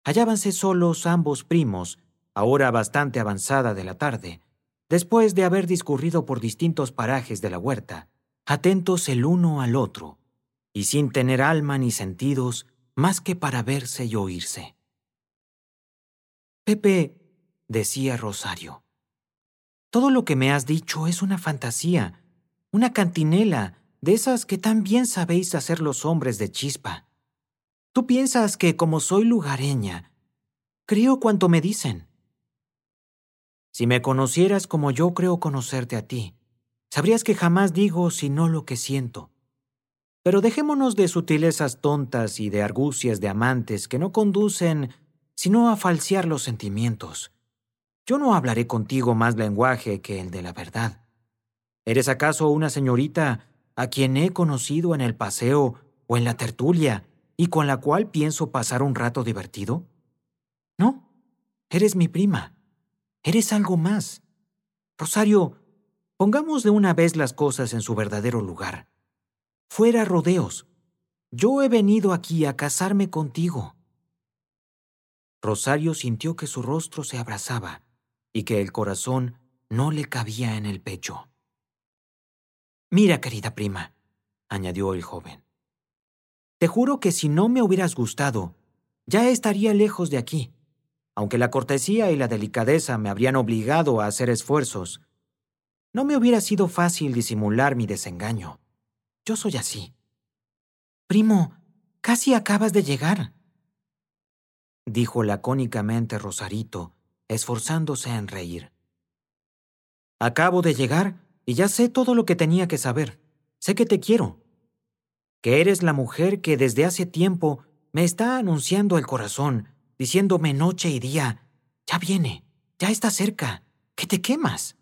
Hallábanse solos ambos primos, a hora bastante avanzada de la tarde, después de haber discurrido por distintos parajes de la huerta, atentos el uno al otro, y sin tener alma ni sentidos más que para verse y oírse. «Pepe», decía Rosario, «todo lo que me has dicho es una fantasía, una cantinela, de esas que tan bien sabéis hacer los hombres de chispa. Tú piensas que, como soy lugareña, creo cuanto me dicen. Si me conocieras como yo creo conocerte a ti, sabrías que jamás digo sino lo que siento. Pero dejémonos de sutilezas tontas y de argucias de amantes que no conducen sino a falsear los sentimientos. Yo no hablaré contigo más lenguaje que el de la verdad. ¿Eres acaso una señorita a quien he conocido en el paseo o en la tertulia y con la cual pienso pasar un rato divertido? No, eres mi prima. Eres algo más. Rosario, pongamos de una vez las cosas en su verdadero lugar. Fuera rodeos. Yo he venido aquí a casarme contigo». Rosario sintió que su rostro se abrasaba y que el corazón no le cabía en el pecho. «Mira, querida prima», añadió el joven, «te juro que si no me hubieras gustado, ya estaría lejos de aquí. Aunque la cortesía y la delicadeza me habrían obligado a hacer esfuerzos, no me hubiera sido fácil disimular mi desengaño. Yo soy así». «Primo, casi acabas de llegar», dijo lacónicamente Rosarito, esforzándose en reír. «Acabo de llegar y ya sé todo lo que tenía que saber. Sé que te quiero, que eres la mujer que desde hace tiempo me está anunciando el corazón, diciéndome noche y día, ya viene, ya está cerca, que te quemas.